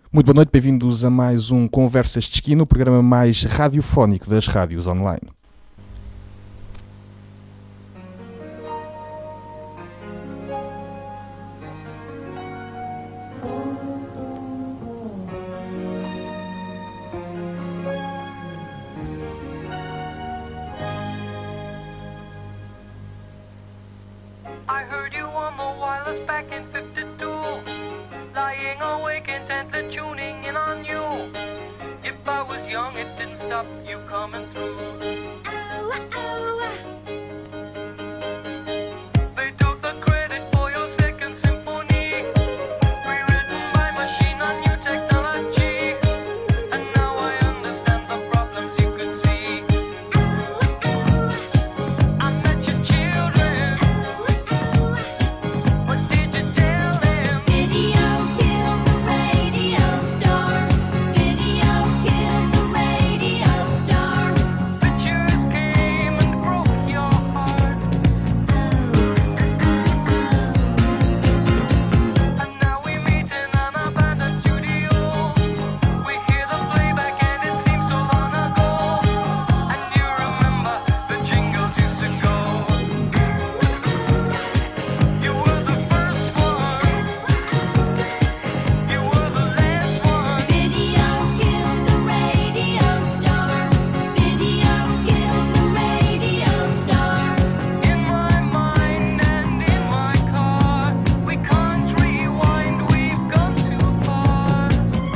Muito boa noite, bem-vindos a mais um Conversas de Esquina, o programa mais radiofónico das rádios online. I heard you on the wireless back in 52, lying awake intently tuning in on you. If I was young, it didn't stop you coming through. They took the credit for your second symphony, rewritten by machine on new technology. And now I understand the problems you could see. I met your children. What did you tell them? Video killed the radio star. Video killed the radio star. Pictures came and broke your heart. And now we meet in an abandoned studio. We hear the playback and it seems so long ago. And you remember the jingles used to go. You were the first one. You were the last one. Video killed the radio star. Video killed the radio star. In my mind and in my car, we can't rewind, we've gone too far.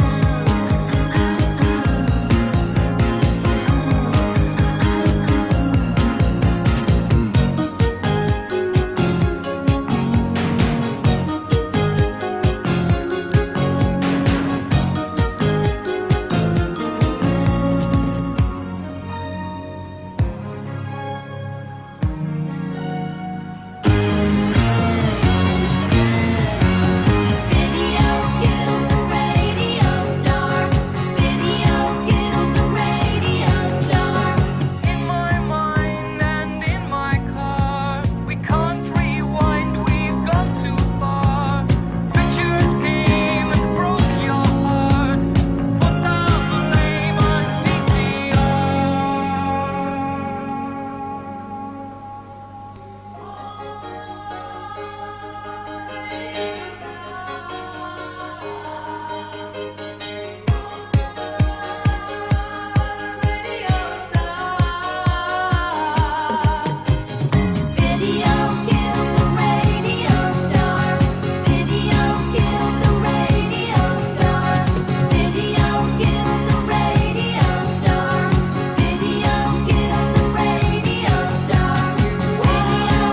Video killed the radio star. Video killed the radio star. In my mind and in my car, we can't rewind, we've gone too far. Pictures came and broke your heart. Put the blame on Video killed the radio star. Video killed the radio star. Video killed the radio star. Video killed the radio star. Video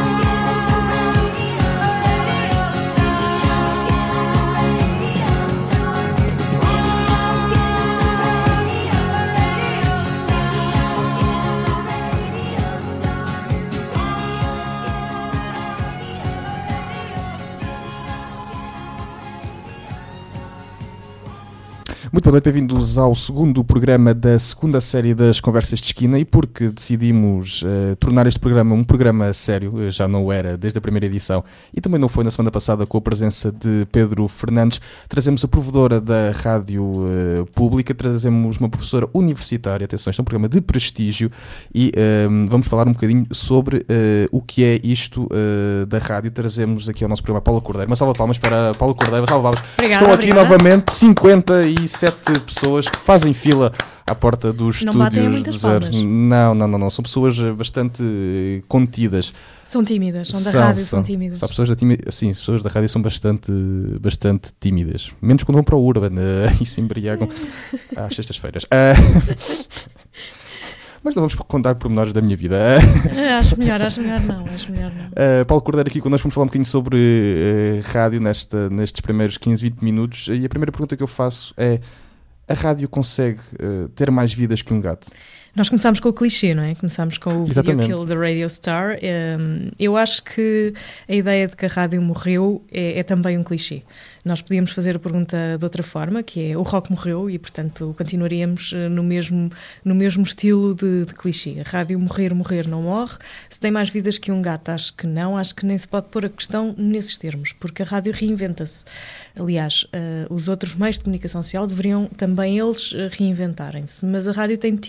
Muito boa noite, bem-vindos ao segundo programa da segunda série das Conversas de Esquina, e porque decidimos tornar este programa um programa sério, já não era desde a primeira edição e também não foi na semana passada, com a presença de Pedro Fernandes, trazemos a provedora da rádio pública, trazemos uma professora universitária. Atenção, este é um programa de prestígio e vamos falar um bocadinho sobre o que é isto da rádio. Trazemos aqui ao nosso programa Paula Cordeiro. Uma salva de palmas para Paula Cordeiro. Uma salva de palmas. Obrigada, Estão aqui obrigada. novamente 57 pessoas que fazem fila à porta dos Não batem estúdios muitas do Zero. palmas. Não. São pessoas bastante contidas. São tímidas, são da rádio, são tímidas. São pessoas sim, as pessoas da rádio são bastante tímidas. Menos quando vão para o Urban e se embriagam às sextas-feiras. Mas não vamos contar pormenores da minha vida. Acho melhor não. Paulo Cordeiro aqui connosco, vamos falar um bocadinho sobre rádio nestes primeiros 15, 20 minutos. E a primeira pergunta que eu faço é: a rádio consegue ter mais vidas que um gato? Nós começámos com o clichê, não é? Começámos com o Video Exatamente. Kill the Radio Star. Eu acho que a ideia de que a rádio morreu é também um clichê. Nós podíamos fazer a pergunta de outra forma, que é: o rock morreu? E, portanto, continuaríamos no mesmo estilo de clichê. A rádio morrer não morre. Se tem mais vidas que um gato, acho que não. Acho que nem se pode pôr a questão nesses termos, porque a rádio reinventa-se. Aliás, os outros meios de comunicação social deveriam também eles reinventarem-se. Mas a rádio tem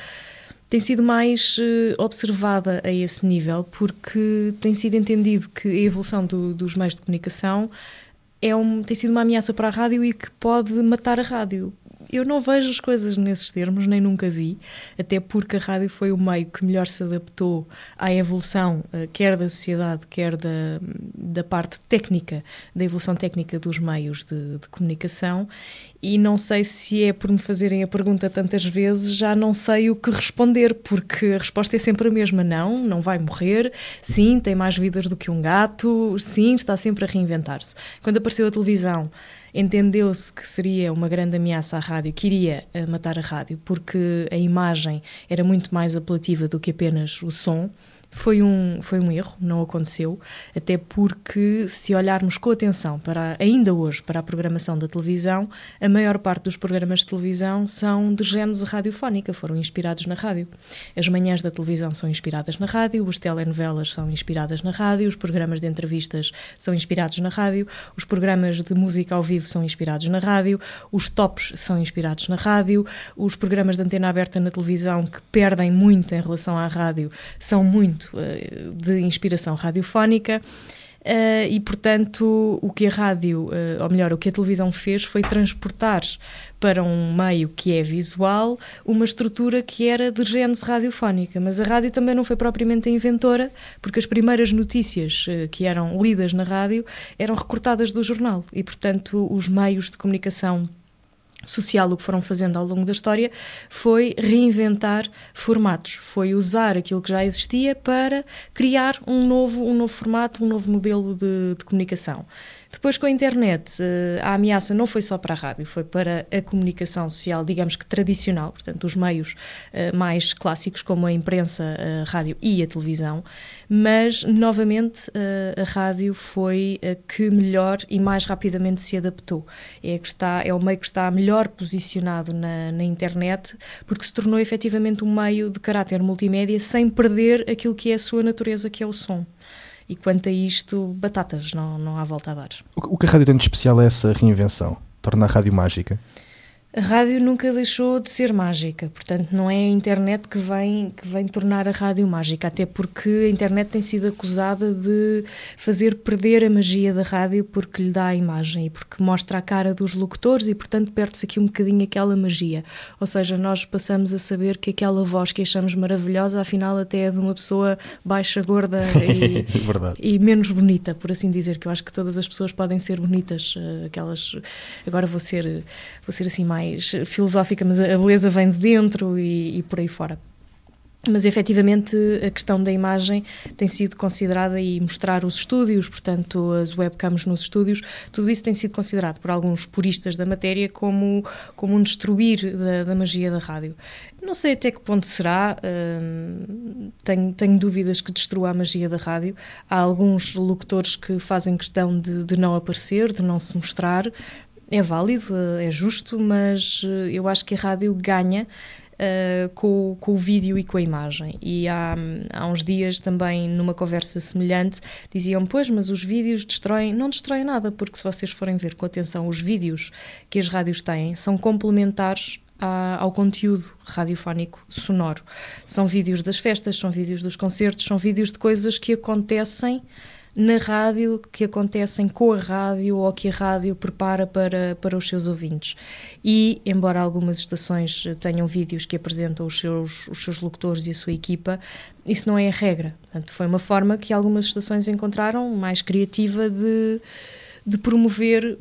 sido mais observada a esse nível, porque tem sido entendido que a evolução dos meios de comunicação tem sido uma ameaça para a rádio e que pode matar a rádio. Eu não vejo as coisas nesses termos, nem nunca vi, até porque a rádio foi o meio que melhor se adaptou à evolução, quer da sociedade, quer da parte técnica, da evolução técnica dos meios de comunicação. E não sei se é por me fazerem a pergunta tantas vezes, já não sei o que responder, porque a resposta é sempre a mesma: não vai morrer, sim, tem mais vidas do que um gato, sim, está sempre a reinventar-se. Quando apareceu a televisão, entendeu-se que seria uma grande ameaça à rádio, que iria matar a rádio, porque a imagem era muito mais apelativa do que apenas o som. Foi um erro, não aconteceu, até porque, se olharmos com atenção ainda hoje para a programação da televisão, a maior parte dos programas de televisão são de gênese radiofónica, foram inspirados na rádio. As manhãs da televisão são inspiradas na rádio, as telenovelas são inspiradas na rádio, os programas de entrevistas são inspirados na rádio, os programas de música ao vivo são inspirados na rádio, os tops são inspirados na rádio, os programas de antena aberta na televisão, que perdem muito em relação à rádio, são muito de inspiração radiofónica. E, portanto, o que a rádio, ou melhor, o que a televisão fez foi transportar para um meio que é visual uma estrutura que era de gênese radiofónica. Mas a rádio também não foi propriamente a inventora, porque as primeiras notícias que eram lidas na rádio eram recortadas do jornal e, portanto, os meios de comunicação social, o que foram fazendo ao longo da história foi reinventar formatos, foi usar aquilo que já existia para criar um novo formato, um novo modelo de comunicação. Depois, com a internet, a ameaça não foi só para a rádio, foi para a comunicação social, digamos que tradicional, portanto, os meios mais clássicos, como a imprensa, a rádio e a televisão, mas, novamente, a rádio foi a que melhor e mais rapidamente se adaptou. É o meio que está melhor posicionado na internet, porque se tornou efetivamente um meio de caráter multimédia sem perder aquilo que é a sua natureza, que é o som. E quanto a isto, batatas, não há volta a dar. O que a rádio tem de especial é essa reinvenção? Torna a rádio mágica? A rádio nunca deixou de ser mágica, portanto não é a internet que vem tornar a rádio mágica, até porque a internet tem sido acusada de fazer perder a magia da rádio porque lhe dá a imagem e porque mostra a cara dos locutores e, portanto, perde-se aqui um bocadinho aquela magia. Ou seja, nós passamos a saber que aquela voz que achamos maravilhosa, afinal até é de uma pessoa baixa, gorda e menos bonita, por assim dizer, que eu acho que todas as pessoas podem ser bonitas, aquelas... Agora vou ser assim mais filosófica, mas a beleza vem de dentro e por aí fora. Mas, efetivamente, a questão da imagem tem sido considerada e mostrar os estúdios, portanto, as webcams nos estúdios, tudo isso tem sido considerado por alguns puristas da matéria como um destruir da magia da rádio. Não sei até que ponto será, tenho dúvidas que destrua a magia da rádio. Há alguns locutores que fazem questão de não aparecer, de não se mostrar. É válido, é justo, mas eu acho que a rádio ganha com o vídeo e com a imagem. E há uns dias também, numa conversa semelhante, diziam: pois, mas os vídeos não destroem nada, porque se vocês forem ver com atenção, os vídeos que as rádios têm são complementares ao conteúdo radiofónico sonoro. São vídeos das festas, são vídeos dos concertos, são vídeos de coisas que acontecem na rádio, que acontecem com a rádio ou que a rádio prepara para os seus ouvintes. E, embora algumas estações tenham vídeos que apresentam os seus locutores e a sua equipa, isso não é a regra. Portanto, foi uma forma que algumas estações encontraram mais criativa de promover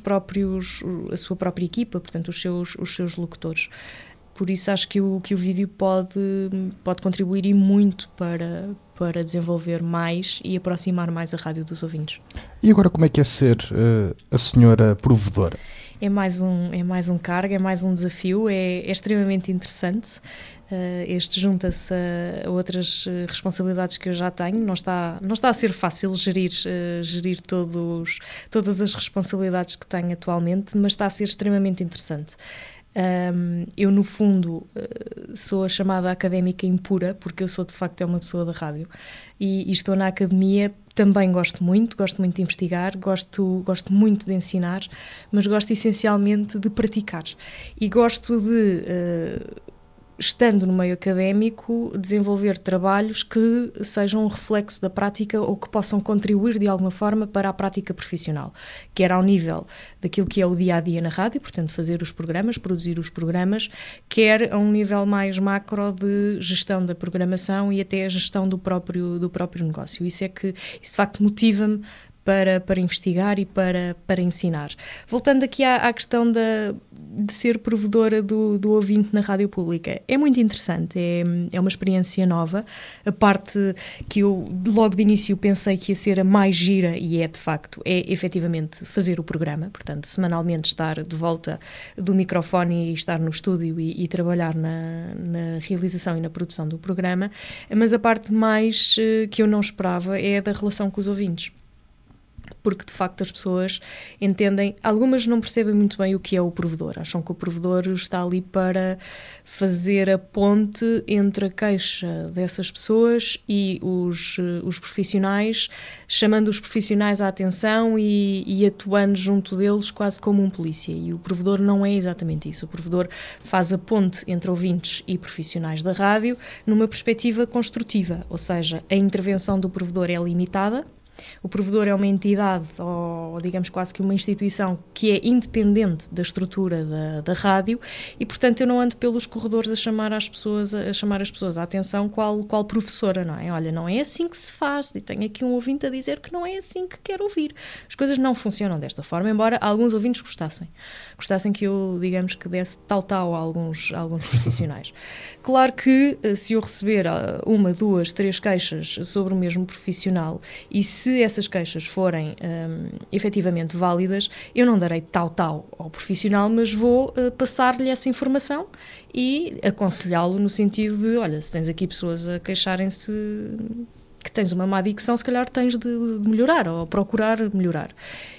a sua própria equipa, portanto, os seus locutores. Por isso acho que o vídeo pode contribuir e muito para desenvolver mais e aproximar mais a rádio dos ouvintes. E agora como é que é ser a senhora provedora? é mais um cargo, é mais um desafio, é extremamente interessante. Este junta-se a outras responsabilidades que eu já tenho. Não está a ser fácil gerir todas as responsabilidades que tenho atualmente, mas está a ser extremamente interessante. Eu, no fundo, sou a chamada académica impura, porque eu sou, de facto, uma pessoa da rádio. E estou na academia, também gosto muito de investigar, gosto muito de ensinar, mas gosto essencialmente de praticar. E gosto de... estando no meio académico, desenvolver trabalhos que sejam um reflexo da prática ou que possam contribuir de alguma forma para a prática profissional, quer ao nível daquilo que é o dia-a-dia na rádio, portanto fazer os programas, produzir os programas, quer a um nível mais macro de gestão da programação e até a gestão do próprio negócio. Isso de facto motiva-me para investigar e para ensinar. Voltando aqui à questão de ser provedora do ouvinte na rádio pública, é muito interessante, é uma experiência nova. A parte que eu logo de início pensei que ia ser a mais gira, e de facto, é efetivamente fazer o programa, portanto, semanalmente estar de volta do microfone e estar no estúdio e trabalhar na realização e na produção do programa, mas a parte mais que eu não esperava é a da relação com os ouvintes. Porque, de facto, as pessoas entendem... Algumas não percebem muito bem o que é o provedor. Acham que o provedor está ali para fazer a ponte entre a queixa dessas pessoas e os profissionais, chamando os profissionais à atenção e atuando junto deles quase como um polícia. E o provedor não é exatamente isso. O provedor faz a ponte entre ouvintes e profissionais da rádio numa perspectiva construtiva, ou seja, a intervenção do provedor é limitada. O provedor é uma entidade, ou digamos quase que uma instituição, que é independente da estrutura da rádio e, portanto, eu não ando pelos corredores a chamar as pessoas à atenção qual professora, não é? Olha, não é assim que se faz, e tenho aqui um ouvinte a dizer que não é assim que quer ouvir. As coisas não funcionam desta forma, embora alguns ouvintes gostassem que eu, digamos, que desse tal a alguns profissionais. Claro que se eu receber 1, 2, 3 queixas sobre o mesmo profissional e se essas queixas forem efetivamente válidas, eu não darei tal ao profissional, mas vou passar-lhe essa informação e aconselhá-lo no sentido de, olha, se tens aqui pessoas a queixarem-se que tens uma má dicção, se calhar tens de melhorar ou procurar melhorar.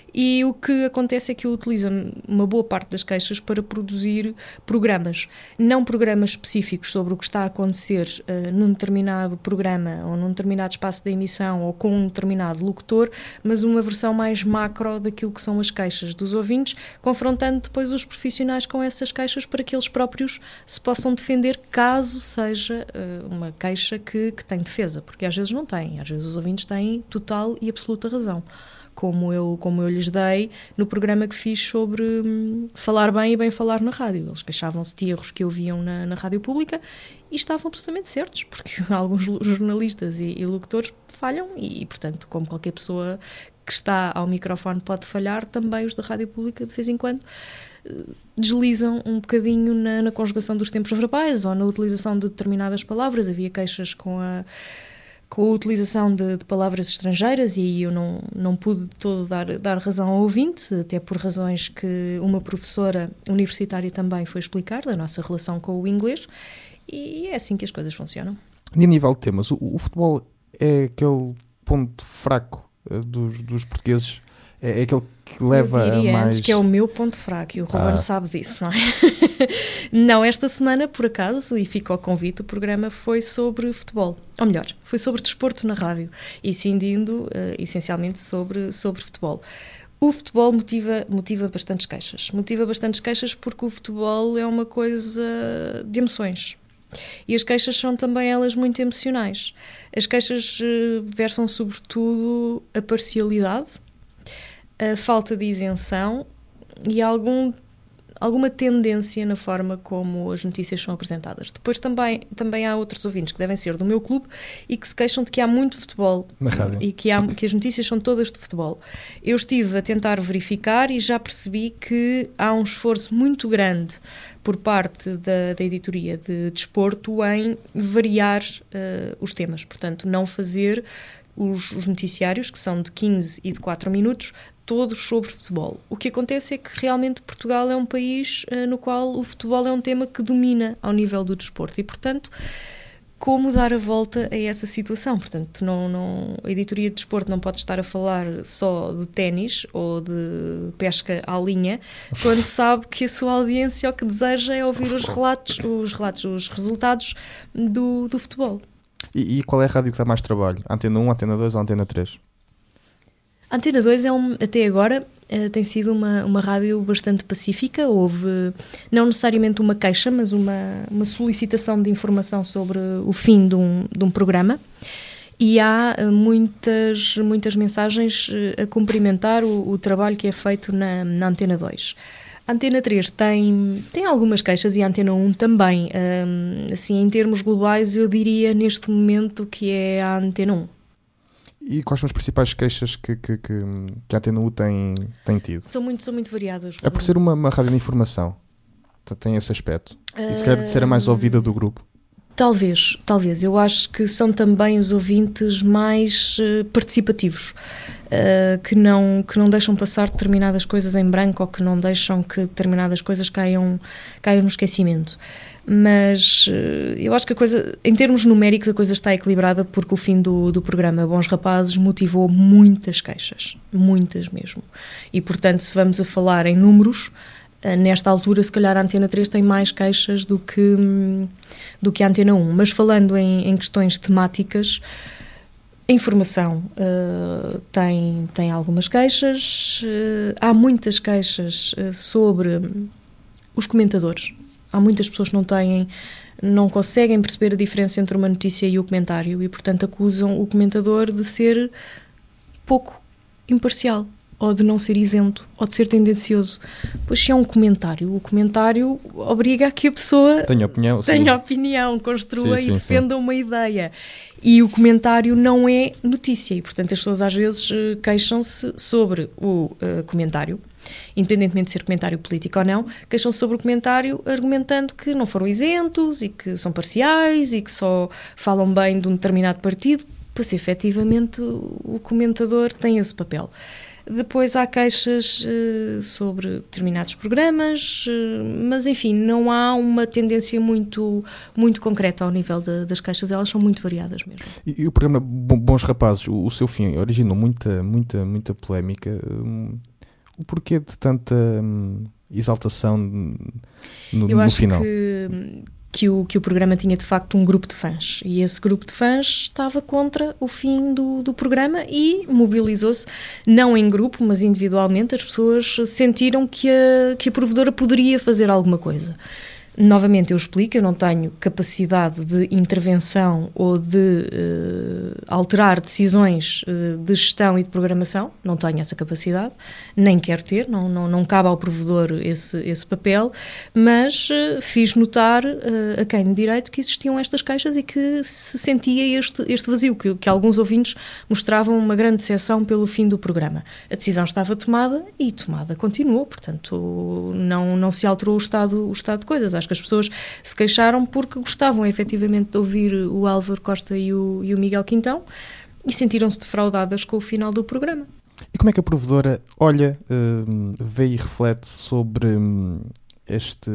E o que acontece é que eu utilizo uma boa parte das queixas para produzir programas. Não programas específicos sobre o que está a acontecer num determinado programa ou num determinado espaço de emissão ou com um determinado locutor, mas uma versão mais macro daquilo que são as queixas dos ouvintes, confrontando depois os profissionais com essas queixas para que eles próprios se possam defender caso seja uma queixa que tem defesa, porque às vezes não têm, às vezes os ouvintes têm total e absoluta razão. Como eu lhes dei no programa que fiz sobre falar bem e bem falar na rádio. Eles queixavam-se de erros que ouviam na rádio pública e estavam absolutamente certos, porque alguns jornalistas e locutores falham e, portanto, como qualquer pessoa que está ao microfone pode falhar, também os da rádio pública, de vez em quando, deslizam um bocadinho na conjugação dos tempos verbais ou na utilização de determinadas palavras. Havia queixas com a utilização de palavras estrangeiras e aí eu não pude de todo dar razão ao ouvinte, até por razões que uma professora universitária também foi explicar da nossa relação com o inglês, e é assim que as coisas funcionam. E a nível de temas, o futebol é aquele ponto fraco dos portugueses? É aquele que leva eu diria a mais... antes que é o meu ponto fraco, e o Ruben sabe disso, não é? Não, esta semana, por acaso, e fica ao convite, o programa foi sobre futebol. Ou melhor, foi sobre desporto na rádio, incidindo essencialmente sobre futebol. O futebol motiva bastantes queixas. Motiva bastantes queixas porque o futebol é uma coisa de emoções. E as queixas são também elas muito emocionais. As queixas versam sobretudo a parcialidade, a falta de isenção e alguma tendência na forma como as notícias são apresentadas. Depois também há outros ouvintes que devem ser do meu clube e que se queixam de que há muito futebol na rádio e que as notícias são todas de futebol. Eu estive a tentar verificar e já percebi que há um esforço muito grande por parte da editoria de desporto em variar os temas. Portanto, não fazer os noticiários, que são de 15 e de 4 minutos, todos sobre futebol. O que acontece é que realmente Portugal é um país no qual o futebol é um tema que domina ao nível do desporto e, portanto, como dar a volta a essa situação? Portanto, a editoria de desporto não pode estar a falar só de ténis ou de pesca à linha, quando sabe que a sua audiência o que deseja é ouvir os resultados do futebol. E qual é a rádio que dá mais trabalho? Antena 1, Antena 2 ou Antena 3? A Antena 2 até agora tem sido uma rádio bastante pacífica. Houve não necessariamente uma queixa, mas uma solicitação de informação sobre o fim de um programa. E há muitas mensagens a cumprimentar o trabalho que é feito na Antena 2. A Antena 3 tem algumas queixas e a Antena 1 também. Assim, em termos globais, eu diria neste momento que é a Antena 1. E quais são as principais queixas que a Antena 1 tem tido? São muito variadas. É por ser uma rádio de informação. Tem esse aspecto. E se calhar de ser a mais ouvida do grupo. Talvez. Eu acho que são também os ouvintes mais participativos, que não deixam passar determinadas coisas em branco ou que não deixam que determinadas coisas caiam no esquecimento. Mas eu acho que a coisa, em termos numéricos, a coisa está equilibrada porque o fim do programa Bons Rapazes motivou muitas queixas, muitas mesmo. E, portanto, se vamos a falar em números, nesta altura, se calhar a Antena 3 tem mais queixas do que a Antena 1. Mas falando em questões temáticas, a informação tem algumas queixas. Há muitas queixas sobre os comentadores. Há muitas pessoas que não conseguem perceber a diferença entre uma notícia e o comentário e, portanto, acusam o comentador de ser pouco imparcial, ou de não ser isento, ou de ser tendencioso. Pois se é um comentário, o comentário obriga a que a pessoa tenha opinião, construa sim, e defenda uma ideia. E o comentário não é notícia e, portanto, as pessoas às vezes queixam-se sobre o comentário, independentemente de ser comentário político ou não, queixam-se sobre o comentário argumentando que não foram isentos e que são parciais e que só falam bem de um determinado partido, pois efetivamente o comentador tem esse papel. Depois há queixas sobre determinados programas, mas enfim, não há uma tendência muito concreta ao nível das queixas, elas são muito variadas mesmo. E o programa Bons Rapazes, o seu fim, originou muita polémica. O porquê de tanta exaltação no final? Eu acho que o programa tinha de facto um grupo de fãs e esse grupo de fãs estava contra o fim do programa e mobilizou-se, não em grupo, mas individualmente. As pessoas sentiram que a provedora poderia fazer alguma coisa. Novamente, eu explico, eu não tenho capacidade de intervenção ou de alterar decisões de gestão e de programação, não tenho essa capacidade, nem quero ter, não cabe ao provedor esse papel, mas fiz notar a quem de direito que existiam estas queixas e que se sentia este vazio, que alguns ouvintes mostravam uma grande decepção pelo fim do programa. A decisão estava tomada e tomada continuou, portanto não se alterou o estado de coisas. Acho que as pessoas se queixaram porque gostavam efetivamente de ouvir o Álvaro Costa e o Miguel Quintão e sentiram-se defraudadas com o final do programa. E como é que a provedora olha, vê e reflete sobre este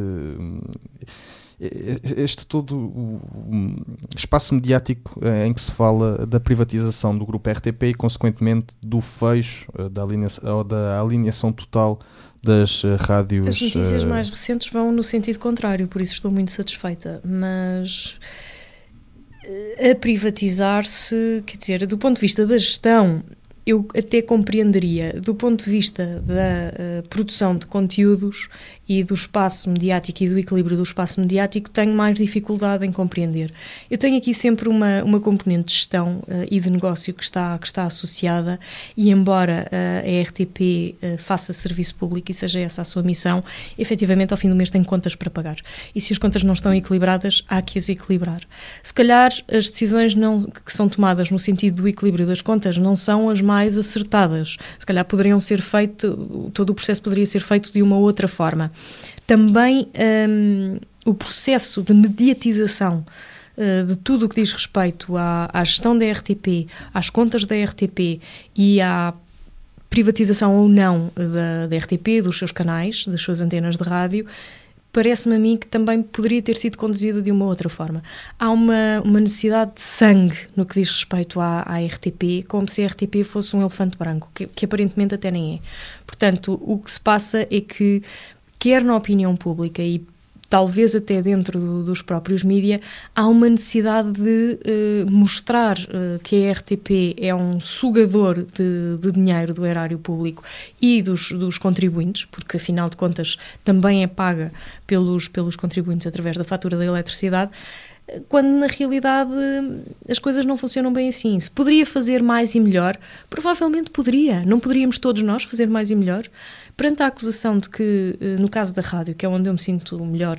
todo o espaço mediático em que se fala da privatização do grupo RTP e, consequentemente, do fecho da alineação total das rádios? As notícias mais recentes vão no sentido contrário, por isso estou muito satisfeita, mas a privatizar-se, quer dizer, do ponto de vista da gestão, eu até compreenderia. Do ponto de vista da produção de conteúdos e do espaço mediático e do equilíbrio do espaço mediático, tenho mais dificuldade em compreender. Eu tenho aqui sempre uma componente de gestão e de negócio que está associada e, embora a RTP faça serviço público e seja essa a sua missão, efetivamente ao fim do mês tem contas para pagar. E se as contas não estão equilibradas, há que as equilibrar. Se calhar as decisões que são tomadas no sentido do equilíbrio das contas não são as mais acertadas. Se calhar poderiam ser todo o processo poderia ser feito de uma outra forma. Também o processo de mediatização de tudo o que diz respeito à gestão da RTP, às contas da RTP e à privatização ou não da RTP, dos seus canais, das suas antenas de rádio, parece-me a mim que também poderia ter sido conduzida de uma outra forma. Há uma necessidade de sangue no que diz respeito à RTP, como se a RTP fosse um elefante branco, que aparentemente até nem é. Portanto, o que se passa é que, quer na opinião pública e talvez até dentro dos próprios mídia, há uma necessidade de mostrar que a RTP é um sugador de dinheiro do erário público e dos contribuintes, porque afinal de contas também é paga pelos contribuintes através da fatura da eletricidade, quando na realidade as coisas não funcionam bem assim. Se poderia fazer mais e melhor, provavelmente poderia. Não poderíamos todos nós fazer mais e melhor? Perante a acusação de que, no caso da rádio, que é onde eu me sinto melhor,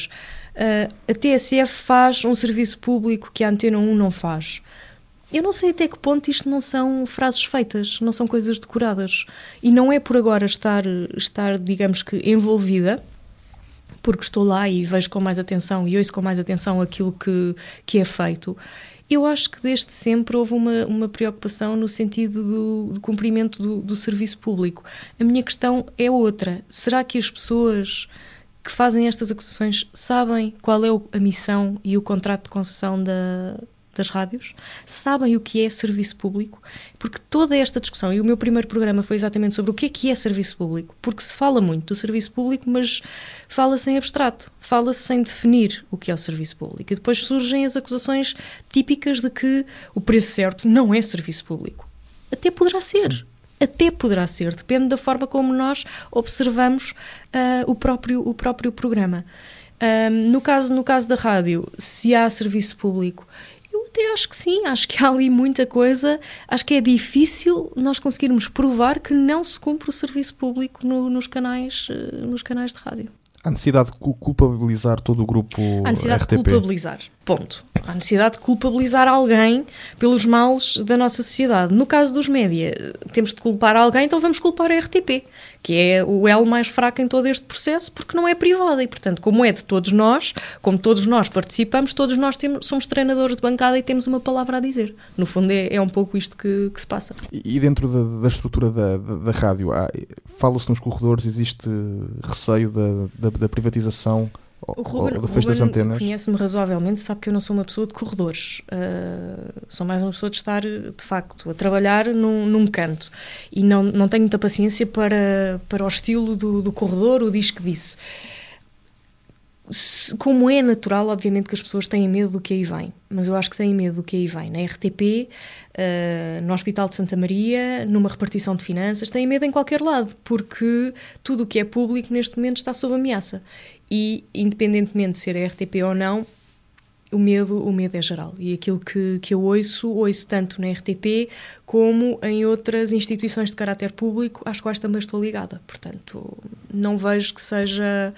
a TSF faz um serviço público que a Antena 1 não faz. Eu não sei até que ponto isto não são frases feitas, não são coisas decoradas. E não é por agora estar digamos que, envolvida, porque estou lá e vejo com mais atenção e ouço com mais atenção aquilo que é feito. Eu acho que desde sempre houve uma preocupação no sentido do cumprimento do serviço público. A minha questão é outra. Será que as pessoas que fazem estas acusações sabem qual é a missão e o contrato de concessão das rádios? Sabem o que é serviço público? Porque toda esta discussão, e o meu primeiro programa foi exatamente sobre o que é serviço público, porque se fala muito do serviço público, mas fala-se em abstrato, fala-se sem definir o que é o serviço público. E depois surgem as acusações típicas de que o preço certo não é serviço público. Até poderá ser. Até poderá ser, depende da forma como nós observamos o próprio programa. No caso da rádio, se há serviço público, eu até acho que sim, acho que há ali muita coisa, acho que é difícil nós conseguirmos provar que não se cumpre o serviço público nos canais de rádio. Há necessidade de culpabilizar todo o grupo RTP? Há necessidade de culpabilizar, ponto. Há necessidade de culpabilizar alguém pelos males da nossa sociedade. No caso dos média, temos de culpar alguém, então vamos culpar a RTP, que é o elo mais fraco em todo este processo, porque não é privada e, portanto, como é de todos nós, como todos nós participamos, todos nós somos treinadores de bancada e temos uma palavra a dizer. No fundo, é um pouco isto que se passa. E dentro da estrutura da rádio, fala-se nos corredores, existe receio da privatização ou do fecho das antenas? Conhece-me razoavelmente, sabe que eu não sou uma pessoa de corredores. Sou mais uma pessoa de estar, de facto, a trabalhar num canto. E não tenho muita paciência para o estilo do corredor, o diz que disse. Como é natural, obviamente que as pessoas têm medo do que aí vem, mas eu acho que têm medo do que aí vem. Na RTP, no Hospital de Santa Maria, numa repartição de finanças, têm medo em qualquer lado, porque tudo o que é público neste momento está sob ameaça. E, independentemente de ser a RTP ou não, o medo é geral. E aquilo que eu ouço tanto na RTP como em outras instituições de caráter público, às quais também estou ligada. Portanto, não vejo que seja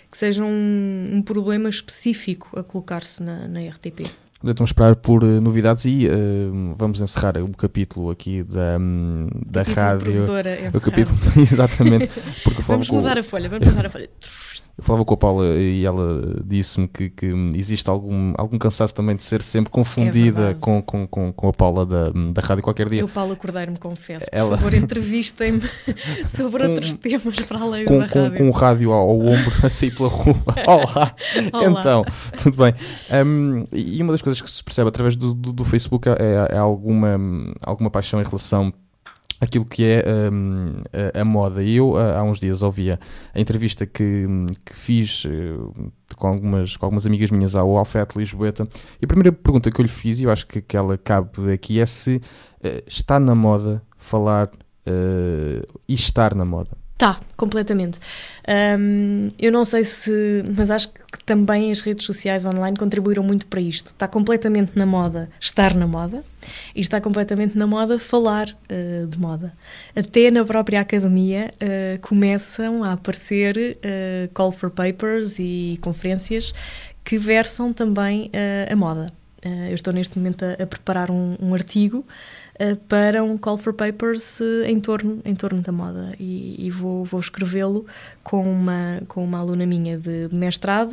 um problema específico a colocar-se na RTP. Vamos esperar por novidades e vamos encerrar o capítulo aqui da rádio. O capítulo, exatamente. Porque Vamos mudar a folha. Eu falava com a Paula e ela disse-me que existe algum cansaço também de ser sempre confundida com a Paula da rádio qualquer dia. Eu, Paula Cordeiro, me confesso. Por favor, entrevistem-me sobre outros temas para além da rádio. Com o rádio ao ombro, a sair pela rua. Olá! Então, tudo bem. E uma das coisas que se percebe através do Facebook é alguma paixão em relação aquilo que é a moda. E eu há uns dias ouvia a entrevista que fiz com algumas amigas minhas ao Alfete Lisboeta, e a primeira pergunta que eu lhe fiz, e eu acho que ela cabe aqui, é se está na moda falar e estar na moda. Tá, completamente. Eu não sei mas acho que também as redes sociais online contribuíram muito para isto. Está completamente na moda estar na moda e está completamente na moda falar de moda. Até na própria academia começam a aparecer call for papers e conferências que versam também a moda. Eu estou neste momento a preparar um artigo para um call for papers em torno da moda e vou escrevê-lo com uma aluna minha de mestrado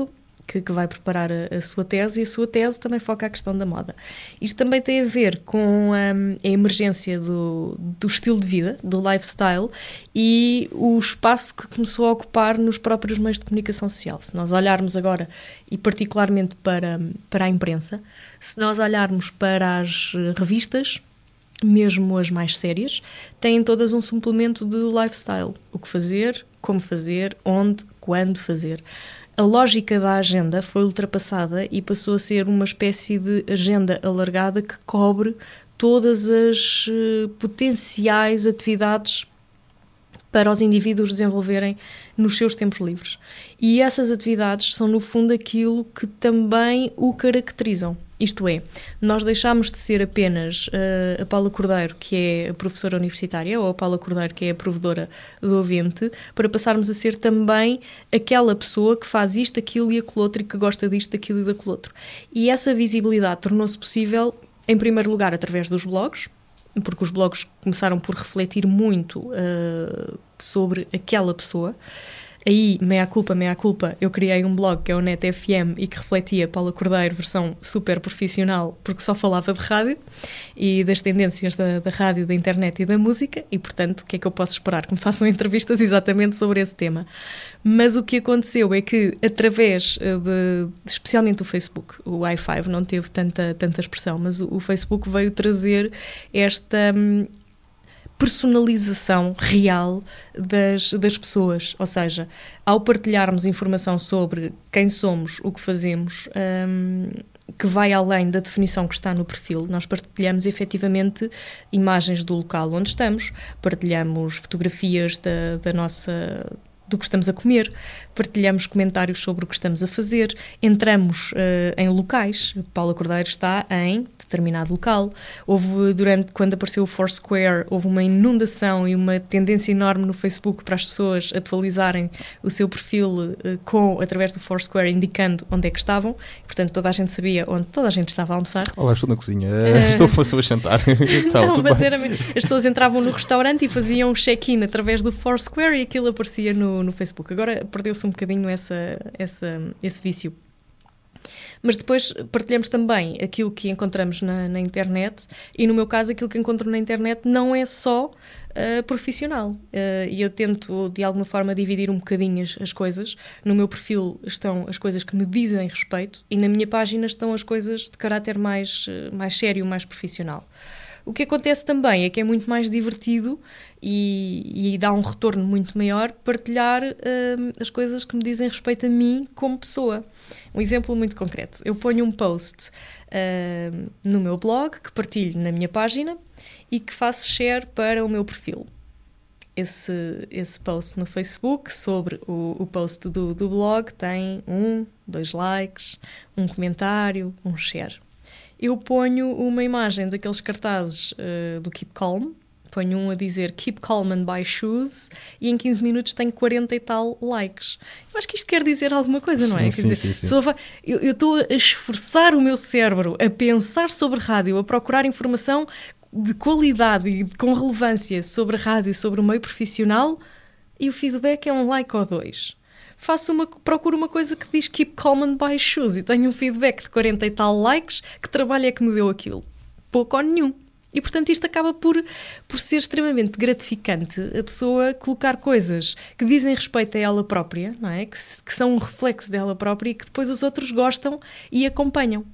que vai preparar a sua tese, e a sua tese também foca a questão da moda. Isto também tem a ver com a emergência do estilo de vida, do lifestyle, e o espaço que começou a ocupar nos próprios meios de comunicação social. Se nós olharmos agora, e particularmente para a imprensa, se nós olharmos para as revistas, mesmo as mais sérias, têm todas um suplemento de lifestyle. O que fazer, como fazer, onde, quando fazer. A lógica da agenda foi ultrapassada e passou a ser uma espécie de agenda alargada que cobre todas as potenciais atividades para os indivíduos desenvolverem nos seus tempos livres. E essas atividades são, no fundo, aquilo que também o caracterizam. Isto é, nós deixámos de ser apenas a Paula Cordeiro, que é a professora universitária, ou a Paula Cordeiro, que é a provedora do ouvinte, para passarmos a ser também aquela pessoa que faz isto, aquilo e aquilo outro, e que gosta disto, daquilo e daquilo outro. E essa visibilidade tornou-se possível, em primeiro lugar, através dos blogs, porque os blogs começaram por refletir muito sobre aquela pessoa. Aí, meia culpa, eu criei um blog que é o Net FM e que refletia Paula Cordeiro, versão super profissional, porque só falava de rádio e das tendências da rádio, da internet e da música, e portanto, o que é que eu posso esperar? Que me façam entrevistas exatamente sobre esse tema. Mas o que aconteceu é que, através especialmente o Facebook, o i5 não teve tanta expressão, mas o Facebook veio trazer esta personalização real das pessoas, ou seja, ao partilharmos informação sobre quem somos, o que fazemos, que vai além da definição que está no perfil, nós partilhamos efetivamente imagens do local onde estamos, partilhamos fotografias do que estamos a comer, partilhamos comentários sobre o que estamos a fazer, entramos em locais. Paula Cordeiro está em determinado local. Quando apareceu o Foursquare, houve uma inundação e uma tendência enorme no Facebook para as pessoas atualizarem o seu perfil através do Foursquare, indicando onde é que estavam. Portanto, toda a gente sabia onde toda a gente estava a almoçar. Olá, estou na cozinha. Estou a jantar. Então, não, tudo mas bem? as pessoas entravam no restaurante e faziam um check-in através do Foursquare e aquilo aparecia no Facebook. Agora perdeu-se um bocadinho esse vício. Mas depois partilhamos também aquilo que encontramos na internet, e no meu caso aquilo que encontro na internet não é só profissional. E eu tento de alguma forma dividir um bocadinho as coisas. No meu perfil estão as coisas que me dizem respeito e na minha página estão as coisas de caráter mais sério, mais profissional. O que acontece também é que é muito mais divertido e dá um retorno muito maior partilhar as coisas que me dizem respeito a mim como pessoa. Um exemplo muito concreto. Eu ponho um post no meu blog, que partilho na minha página e que faço share para o meu perfil. Esse post no Facebook sobre o post do blog tem 2 likes, um comentário, um share. Eu ponho uma imagem daqueles cartazes do Keep Calm, ponho um a dizer Keep Calm and Buy Shoes e em 15 minutos tenho 40 e tal likes. Eu acho que isto quer dizer alguma coisa, não é? Sim, Quer dizer, sim. eu estou a esforçar o meu cérebro a pensar sobre rádio, a procurar informação de qualidade e com relevância sobre a rádio, sobre o meio profissional, e o feedback é um like ou 2. Procuro uma coisa que diz Keep Calm and Buy Shoes e tenho um feedback de 40 e tal likes. Que trabalho é que me deu aquilo? Pouco ou nenhum. E portanto isto acaba por ser extremamente gratificante a pessoa colocar coisas que dizem respeito a ela própria, não é? Que são um reflexo dela própria e que depois os outros gostam e acompanham.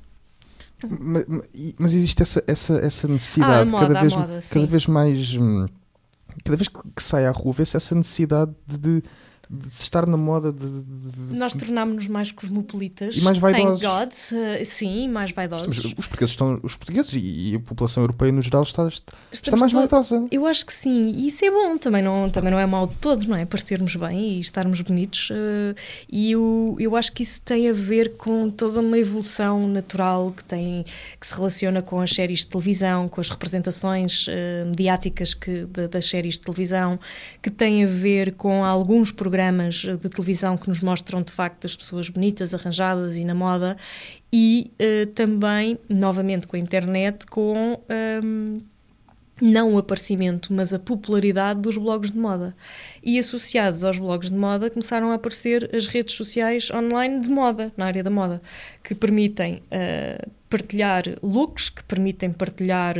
Mas existe essa necessidade, a moda, cada vez mais, cada vez que sai à rua, vê-se essa necessidade de se estar na moda, Nós tornámos-nos mais cosmopolitas. E mais vaidosos. Thank God. Sim, mais vaidosos. Mas os portugueses e a população europeia no geral está mais vaidosa. Eu acho que sim, e isso é bom, também não é mau de todo, não é? Parecermos bem e estarmos bonitos, e eu acho que isso tem a ver com toda uma evolução natural que se relaciona com as séries de televisão, com as representações mediáticas das séries de televisão, que tem a ver com alguns programas de televisão que nos mostram de facto as pessoas bonitas, arranjadas e na moda, e também, novamente com a internet, com não o aparecimento, mas a popularidade dos blogs de moda. E associados aos blogs de moda começaram a aparecer as redes sociais online de moda, na área da moda, que permitem partilhar looks, que permitem partilhar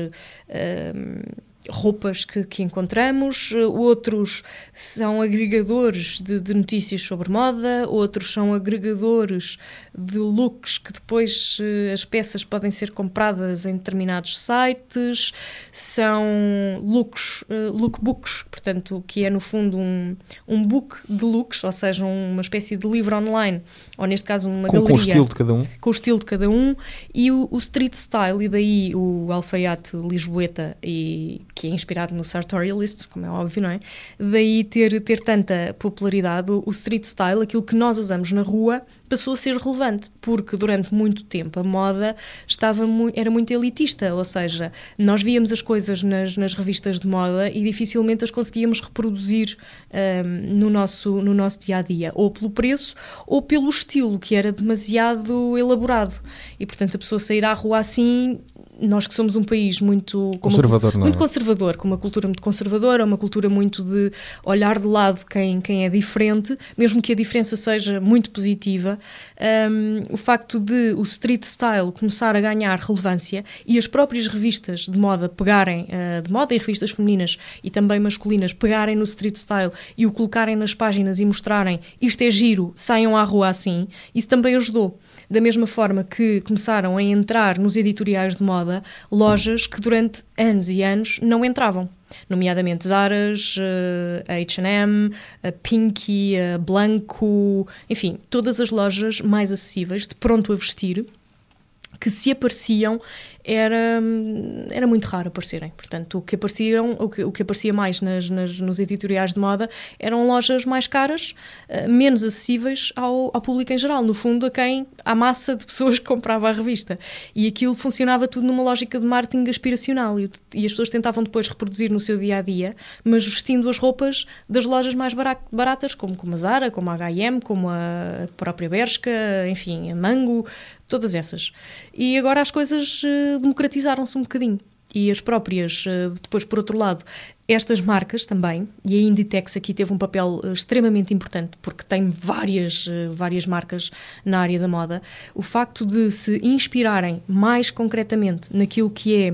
roupas que encontramos, outros são agregadores de notícias sobre moda, outros são agregadores de looks que depois as peças podem ser compradas em determinados sites, são lookbooks, portanto, que é no fundo um book de looks, ou seja, uma espécie de livro online, ou neste caso uma galeria. Com o estilo de cada um. Com o estilo de cada um, e o street style, e daí o alfaiate lisboeta, que é inspirado no sartorialist, como é óbvio, não é? Daí ter tanta popularidade, o street style, aquilo que nós usamos na rua, passou a ser relevante, porque durante muito tempo a moda era muito elitista, ou seja, nós víamos as coisas nas revistas de moda e dificilmente as conseguíamos reproduzir no nosso dia-a-dia, ou pelo preço ou pelo estilo, que era demasiado elaborado. E, portanto, a pessoa sair à rua assim, nós que somos um país muito conservador, muito conservador, com uma cultura muito conservadora, uma cultura muito de olhar de lado quem é diferente, mesmo que a diferença seja muito positiva, o facto de o street style começar a ganhar relevância e as próprias revistas de moda pegarem, de moda e revistas femininas e também masculinas, pegarem no street style e o colocarem nas páginas e mostrarem isto é giro, saiam à rua assim, isso também ajudou. Da mesma forma que começaram a entrar nos editoriais de moda lojas que durante anos e anos não entravam, nomeadamente Zara's, H&M, Pinky, Blanco, enfim, todas as lojas mais acessíveis de pronto a vestir, que se apareciam era muito raro aparecerem. Portanto, o que aparecia mais nos editoriais de moda eram lojas mais caras, menos acessíveis ao público em geral, no fundo à massa de pessoas que comprava a revista. E aquilo funcionava tudo numa lógica de marketing aspiracional e as pessoas tentavam depois reproduzir no seu dia-a-dia, mas vestindo as roupas das lojas mais baratas, como a Zara, como a H&M, como a própria Bershka, enfim, a Mango, todas essas. E agora as coisas democratizaram-se um bocadinho. E as próprias, depois por outro lado, estas marcas também, e a Inditex aqui teve um papel extremamente importante, porque tem várias marcas na área da moda, o facto de se inspirarem mais concretamente naquilo que é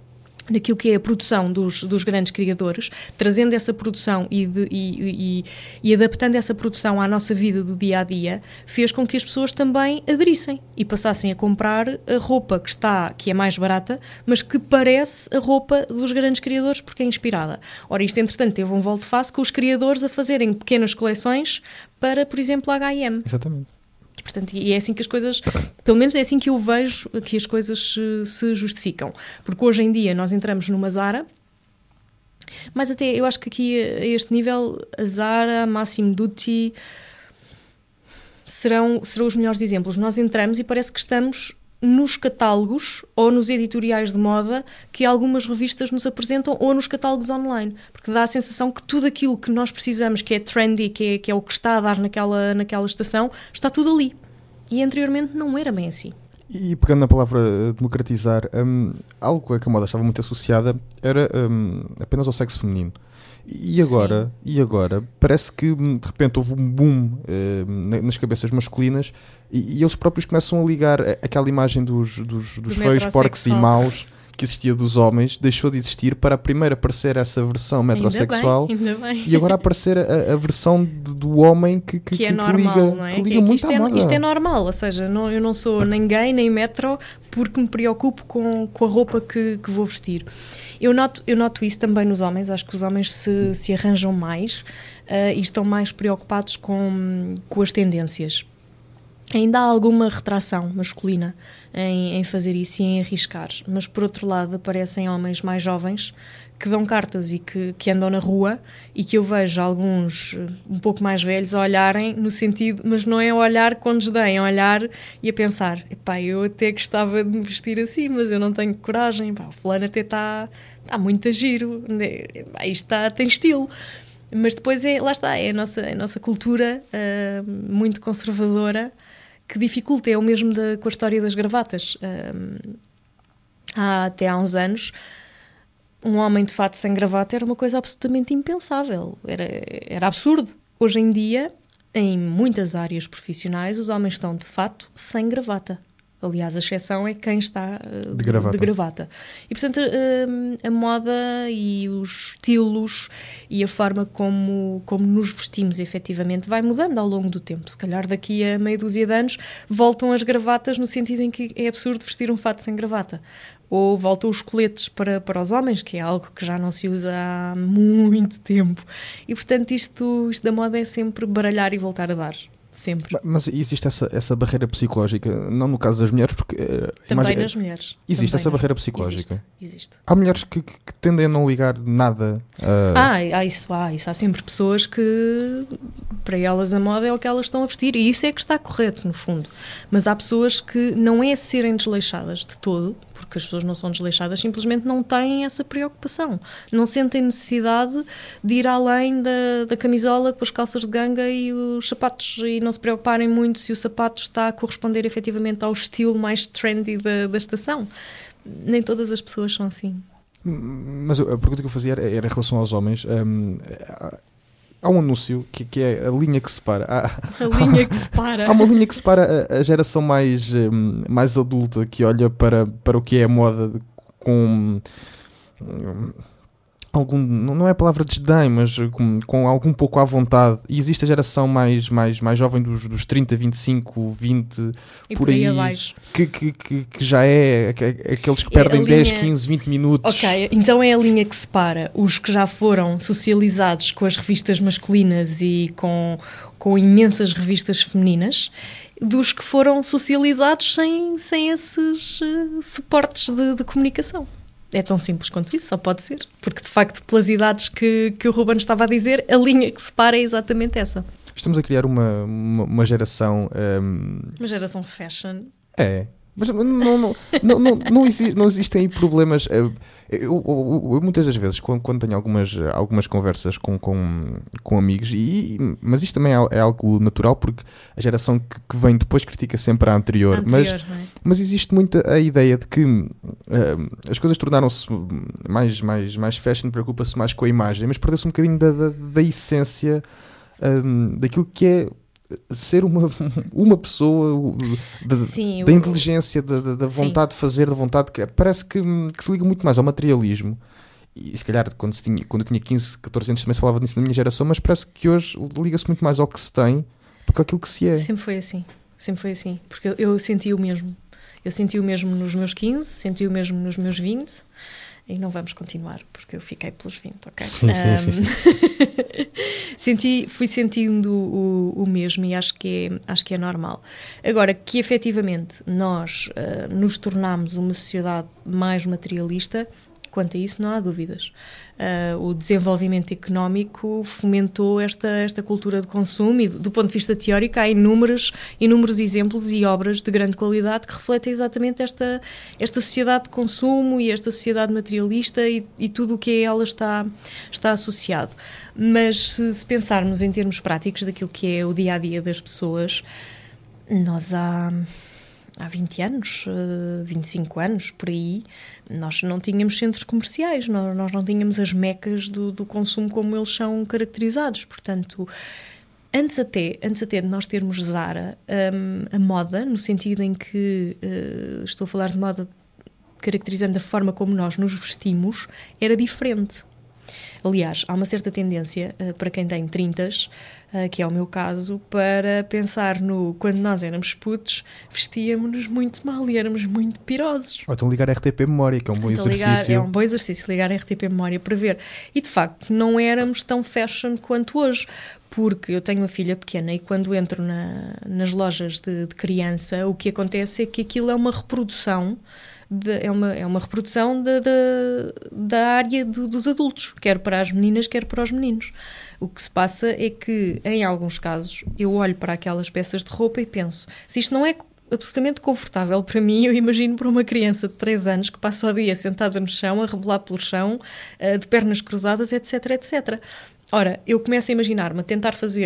a produção dos grandes criadores, trazendo essa produção e adaptando essa produção à nossa vida do dia-a-dia, fez com que as pessoas também aderissem e passassem a comprar a roupa que é mais barata, mas que parece a roupa dos grandes criadores porque é inspirada. Ora, isto, entretanto, teve um volte-face com os criadores a fazerem pequenas coleções para, por exemplo, a H&M. Exatamente. Portanto, e é assim que as coisas, pelo menos é assim que eu vejo que as coisas se justificam. Porque hoje em dia nós entramos numa Zara, mas até eu acho que aqui a este nível a Zara, Massimo Dutti serão os melhores exemplos. Nós entramos e parece que estamos nos catálogos ou nos editoriais de moda que algumas revistas nos apresentam ou nos catálogos online, porque dá a sensação que tudo aquilo que nós precisamos, que é trendy, que é o que está a dar naquela estação, está tudo ali. E anteriormente não era bem assim. E pegando na palavra democratizar, algo a que a moda estava muito associada era apenas ao sexo feminino. E agora parece que de repente houve um boom nas cabeças masculinas e eles próprios começam a ligar aquela imagem dos feios, porcos e maus que existia dos homens, deixou de existir para primeiro aparecer essa versão metrosexual ainda bem. E agora aparecer a versão do homem que é normal, liga, não é? que liga muito à moda. Isto é normal, ou seja, eu não sou nem gay nem metro porque me preocupo com a roupa que vou vestir. Eu noto isso também nos homens, acho que os homens se arranjam mais e estão mais preocupados com as tendências. Ainda há alguma retração masculina em fazer isso e em arriscar, mas por outro lado aparecem homens mais jovens que dão cartas e que andam na rua e que eu vejo alguns um pouco mais velhos a olharem no sentido, mas não é a olhar com desdém, a olhar e a pensar, epá, eu até gostava de me vestir assim, mas eu não tenho coragem, pá, o fulano até está muito a giro, isto tem estilo. Mas depois lá está, é a nossa cultura muito conservadora que dificulta, é o mesmo com a história das gravatas. Até há uns anos, um homem de fato sem gravata era uma coisa absolutamente impensável, era absurdo. Hoje em dia, em muitas áreas profissionais, os homens estão de fato sem gravata. Aliás, a exceção é quem está De gravata. de gravata. E, portanto, a moda e os estilos e a forma como nos vestimos efetivamente vai mudando ao longo do tempo. Se calhar daqui a meia dúzia de anos voltam as gravatas no sentido em que é absurdo vestir um fato sem gravata. Ou voltam os coletes para os homens, que é algo que já não se usa há muito tempo. E, portanto, isto da moda é sempre baralhar e voltar a dar. Sempre. Mas existe essa barreira psicológica, não no caso das mulheres, porque... Também nas mulheres. Existe Também essa nas- barreira psicológica. Existe. Há mulheres que tendem a não ligar nada a... Isso há. Há sempre pessoas que, para elas, a moda é o que elas estão a vestir. E isso é que está correto, no fundo. Mas há pessoas que não é serem desleixadas de todo, porque as pessoas não são desleixadas, simplesmente não têm essa preocupação. Não sentem necessidade de ir além da camisola com as calças de ganga e os sapatos e não se preocuparem muito se o sapato está a corresponder efetivamente ao estilo mais trendy da estação. Nem todas as pessoas são assim. Mas a pergunta que eu fazia era em relação aos homens. Há um anúncio que é a linha que separa. A linha que separa. Há uma linha que separa a geração mais adulta que olha para o que é a moda com algum, não é a palavra desdém, mas com algum pouco à vontade. E existe a geração mais jovem dos 30, 25, 20, E por aí, abaixo. que já é aqueles que É a perdem 10, linha- 15, 20 minutos. Ok, então é a linha que separa os que já foram socializados com as revistas masculinas e com imensas revistas femininas dos que foram socializados sem esses suportes de comunicação. É tão simples quanto isso, só pode ser. Porque, de facto, pelas idades que o Ruben estava a dizer, a linha que separa é exatamente essa. Estamos a criar uma geração... Uma geração fashion. Mas não existem aí problemas. Eu muitas das vezes, quando tenho algumas conversas com amigos, mas isto também é algo natural, porque a geração que vem depois critica sempre a anterior. Não é? Mas existe muito a ideia de que as coisas tornaram-se mais fashion, preocupa-se mais com a imagem, mas perdeu-se um bocadinho da essência daquilo que é ser uma pessoa, Sim, da inteligência, da vontade de fazer, da vontade de criar. Parece que se liga muito mais ao materialismo. E se calhar quando eu tinha 15, 14 anos também se falava disso na minha geração, mas parece que hoje liga-se muito mais ao que se tem do que aquilo que se é. Sempre foi assim, porque eu senti o mesmo. Eu senti o mesmo nos meus 15, senti o mesmo nos meus 20 e não vamos continuar, porque eu fiquei pelos 20, ok? Sim. Fui sentindo o mesmo e acho que é normal. Agora, que efetivamente nós nos tornámos uma sociedade mais materialista, quanto a isso não há dúvidas. O desenvolvimento económico fomentou esta cultura de consumo e, do ponto de vista teórico, há inúmeros exemplos e obras de grande qualidade que refletem exatamente esta sociedade de consumo e esta sociedade materialista e tudo o que a ela está associado. Mas se pensarmos em termos práticos daquilo que é o dia-a-dia das pessoas, nós há 20 anos, 25 anos, por aí, nós não tínhamos centros comerciais, nós não tínhamos as mecas do consumo como eles são caracterizados. Portanto, antes até de nós termos Zara, a moda, no sentido em que estou a falar de moda caracterizando a forma como nós nos vestimos, era diferente. Aliás, há uma certa tendência para quem tem 30s, que é o meu caso, para pensar quando nós éramos putos, vestíamos-nos muito mal e éramos muito pirosos. Ou então ligar a RTP Memória, que é um bom Então, exercício. é um bom exercício ligar a RTP Memória para ver. E, de facto, não éramos tão fashion quanto hoje, porque eu tenho uma filha pequena e quando entro nas lojas de criança, o que acontece é que aquilo é uma reprodução é uma reprodução da área dos adultos, quer para as meninas, quer para os meninos. O que se passa é que, em alguns casos, eu olho para aquelas peças de roupa e penso, se isto não é absolutamente confortável para mim, eu imagino para uma criança de 3 anos que passa o dia sentada no chão, a rebolar pelo chão, de pernas cruzadas, etc, etc. Ora, eu começo a imaginar-me a tentar fazer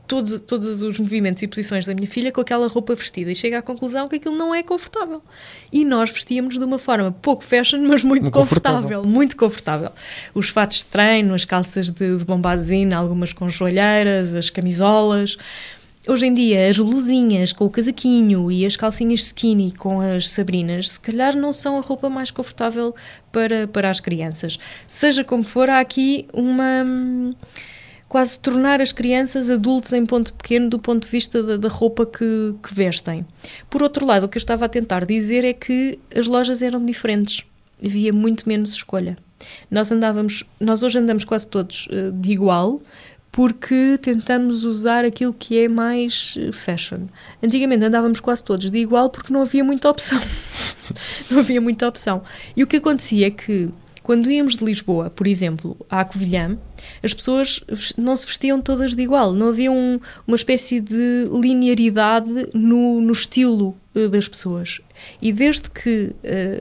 todos os movimentos e posições da minha filha com aquela roupa vestida e chega à conclusão que aquilo não é confortável. E nós vestíamos de uma forma pouco fashion, mas muito Muito confortável. confortável. Muito confortável. Os fatos de treino, as calças de bombazina, algumas com joelheiras, as camisolas. Hoje em dia, as blusinhas com o casaquinho e as calcinhas skinny com as sabrinas, se calhar não são a roupa mais confortável para as crianças. Seja como for, há aqui quase tornar as crianças adultos em ponto pequeno do ponto de vista da roupa que vestem. Por outro lado, o que eu estava a tentar dizer é que as lojas eram diferentes. Havia muito menos escolha. Nós hoje andamos quase todos de igual, porque tentamos usar aquilo que é mais fashion. Antigamente andávamos quase todos de igual porque não havia muita opção. Não havia muita opção. E o que acontecia é que, quando íamos de Lisboa, por exemplo, à Covilhã, as pessoas não se vestiam todas de igual. Não havia uma espécie de linearidade no estilo das pessoas. E desde que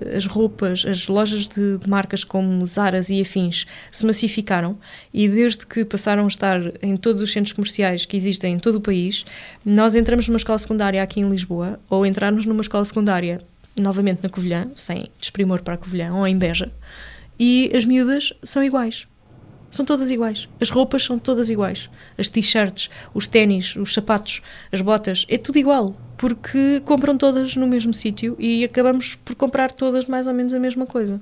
as lojas de marcas como Zaras e afins se massificaram, e desde que passaram a estar em todos os centros comerciais que existem em todo o país, nós entramos numa escola secundária aqui em Lisboa, ou entrarmos numa escola secundária novamente na Covilhã, sem desprimor para a Covilhã, ou em Beja, e as miúdas são iguais. São todas iguais. As roupas são todas iguais. As t-shirts, os ténis, os sapatos, as botas, é tudo igual. Porque compram todas no mesmo sítio e acabamos por comprar todas mais ou menos a mesma coisa.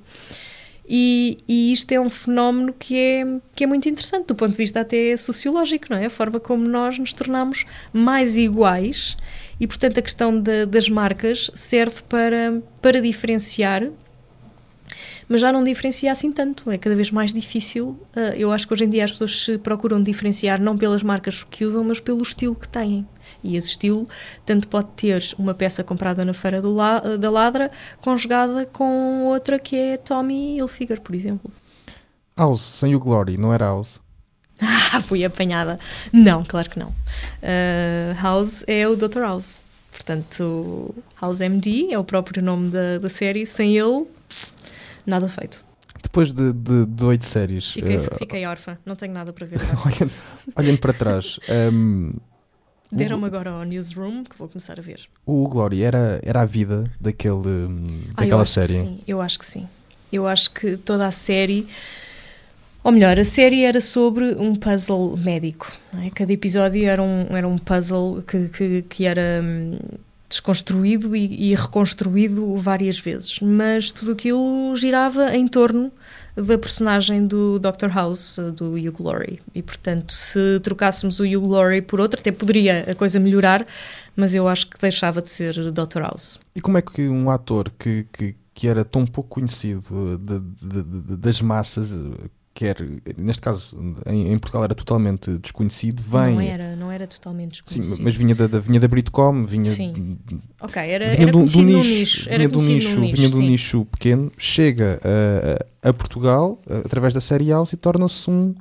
E isto é um fenómeno que é muito interessante do ponto de vista até sociológico, não é? A forma como nós nos tornamos mais iguais e, portanto, a questão das marcas serve para diferenciar, mas já não diferencia assim tanto, é cada vez mais difícil. Eu acho que hoje em dia as pessoas se procuram diferenciar não pelas marcas que usam, mas pelo estilo que têm. E esse estilo tanto pode ter uma peça comprada na Feira da Ladra conjugada com outra que é Tommy Hilfiger, por exemplo. House, sem o Glory, não era House? Fui apanhada. Não, claro que não. House é o Dr. House. Portanto, House MD é o próprio nome da série. Sem ele, nada feito. Depois de 8 séries... Fiquei órfã, não tenho nada para ver. olhando para trás... Deram-me agora ao Newsroom, que vou começar a ver. O Glory era a vida daquela série? Sim, eu acho que sim. Eu acho que toda a série... Ou melhor, a série era sobre um puzzle médico. Não é? Cada episódio era um puzzle que era desconstruído e reconstruído várias vezes. Mas tudo aquilo girava em torno da personagem do Dr. House, do Hugh Laurie. E, portanto, se trocássemos o Hugh Laurie por outro, até poderia a coisa melhorar, mas eu acho que deixava de ser Dr. House. E como é que um ator que era tão pouco conhecido das massas... neste caso, em Portugal era totalmente desconhecido, Não era totalmente desconhecido. Sim, mas vinha da Britcom, vinha... Sim. Ok, era vinha conhecido num nicho. Vinha de um nicho pequeno, chega a Portugal, através da série House, e torna-se um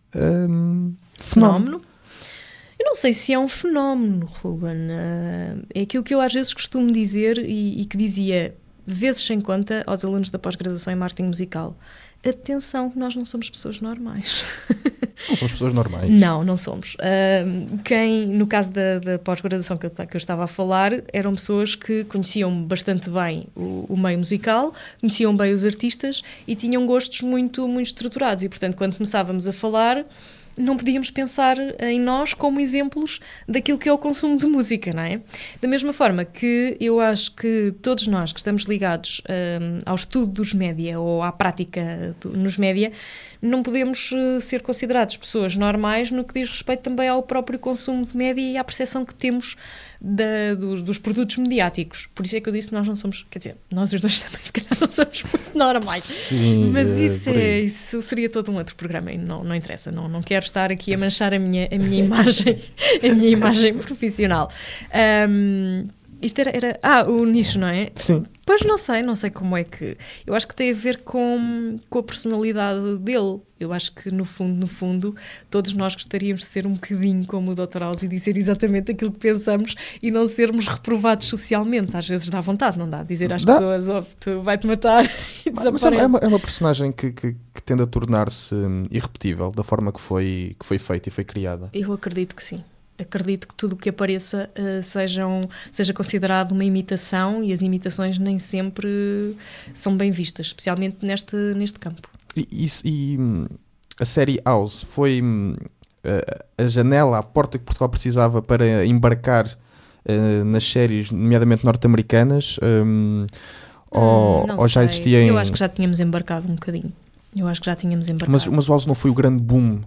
fenómeno. Eu não sei se é um fenómeno, Ruben. É aquilo que eu às vezes costumo dizer e que dizia vezes sem conta aos alunos da pós-graduação em marketing musical. Atenção que nós não somos pessoas normais. Não somos pessoas normais. Não somos. No caso da pós-graduação que eu estava a falar, eram pessoas que conheciam bastante bem o meio musical, conheciam bem os artistas e tinham gostos muito, muito estruturados. E, portanto, quando começávamos a falar, não podíamos pensar em nós como exemplos daquilo que é o consumo de música, não é? Da mesma forma que eu acho que todos nós que estamos ligados ao estudo dos média ou à prática nos média, não podemos ser considerados pessoas normais no que diz respeito também ao próprio consumo de média e à percepção que temos dos produtos mediáticos. Por isso é que eu disse que nós não somos, quer dizer, nós os dois também se calhar não somos muito normais. Sim, mas isso seria todo um outro programa e não interessa, não quero estar aqui a manchar a minha imagem, a minha imagem profissional. Isto era o nicho, não é? Sim. Pois não sei como é que... Eu acho que tem a ver com a personalidade dele. Eu acho que, no fundo, todos nós gostaríamos de ser um bocadinho como o Dr. House e dizer exatamente aquilo que pensamos e não sermos reprovados socialmente. Às vezes dá vontade, não dá? Dizer às pessoas, tu vai-te matar e desaparece. Mas é uma personagem que tende a tornar-se irrepetível da forma que foi feita e foi criada. Eu acredito que sim. acredito que tudo o que apareça seja considerado uma imitação, e as imitações nem sempre são bem vistas, especialmente neste campo. E a série House foi a janela, a porta que Portugal precisava para embarcar nas séries, nomeadamente norte-americanas, Não ou já sei. existia Eu acho que já tínhamos embarcado um bocadinho. Mas o House não foi o grande boom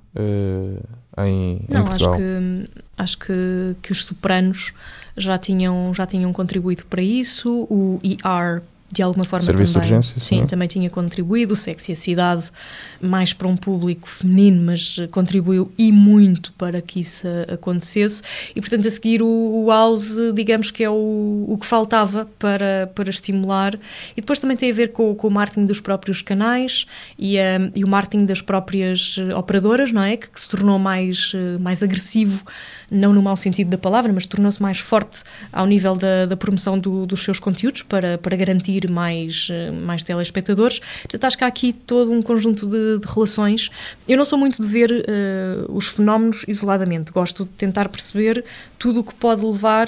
em Não, Portugal? acho que os Sopranos já tinham contribuído para isso. O ER, de alguma forma, Serviço de também, urgência, sim. também tinha contribuído. O Sexy e a Cidade, mais para um público feminino, mas contribuiu e muito para que isso acontecesse. E, portanto, a seguir o House, digamos que é o que faltava para estimular. E depois também tem a ver com o marketing dos próprios canais e o marketing das próprias operadoras, não é? Que se tornou mais agressivo, não no mau sentido da palavra, mas tornou-se mais forte ao nível da promoção dos seus conteúdos para garantir mais telespectadores. Portanto, acho que há aqui todo um conjunto de relações. Eu não sou muito de ver os fenómenos isoladamente. Gosto de tentar perceber tudo o que pode levar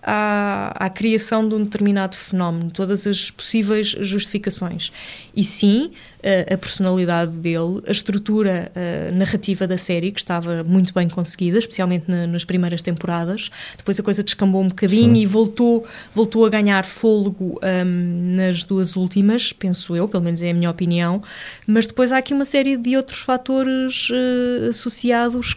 à criação de um determinado fenómeno, todas as possíveis justificações. E sim, a personalidade dele, a estrutura narrativa da série, que estava muito bem conseguida, especialmente nas primeiras temporadas. Depois a coisa descambou um bocadinho, sim, e voltou a ganhar fôlego nas duas últimas, penso eu, pelo menos é a minha opinião. Mas depois há aqui uma série de outros fatores associados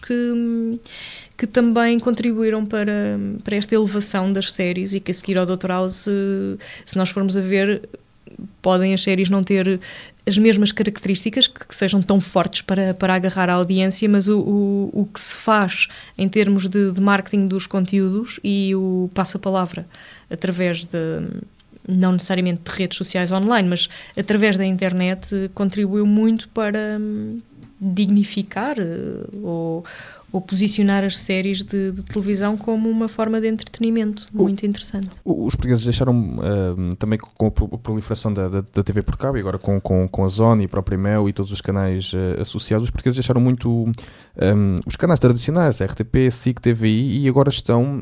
que também contribuíram para esta elevação das séries, e que a seguir ao Dr. House, se nós formos a ver, podem as séries não ter as mesmas características que sejam tão fortes para agarrar a audiência, mas o que se faz em termos de marketing dos conteúdos e o passa-palavra através não necessariamente de redes sociais online, mas através da internet, contribuiu muito para dignificar ou posicionar as séries de televisão como uma forma de entretenimento muito interessante. Os portugueses deixaram, também com a proliferação da TV por cabo, e agora com a Zone e a própria Mel e todos os canais associados, os portugueses deixaram muito os canais tradicionais, RTP, SIC, TVI, e agora estão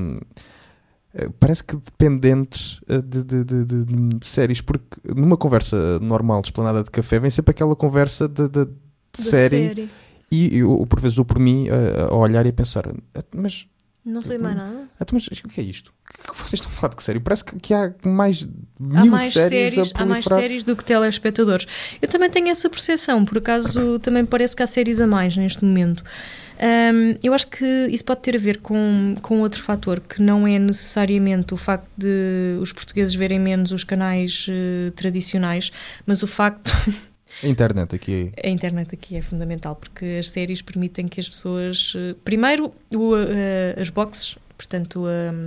parece que dependentes de séries, porque numa conversa normal de esplanada de café vem sempre aquela conversa de série. E eu, por vezes, dou por mim a olhar e a pensar, mas... Não sei mais nada. Mas o que é isto? O que vocês estão a falar de sério? Parece que há mais mil séries a proliferar. Há mais séries do que telespectadores. Eu também tenho essa percepção. Por acaso, também parece que há séries a mais neste momento. Eu acho que isso pode ter a ver com outro fator, que não é necessariamente o facto de os portugueses verem menos os canais tradicionais, mas o facto... A internet aqui é fundamental, porque as séries permitem que as pessoas... Primeiro, as boxes, portanto,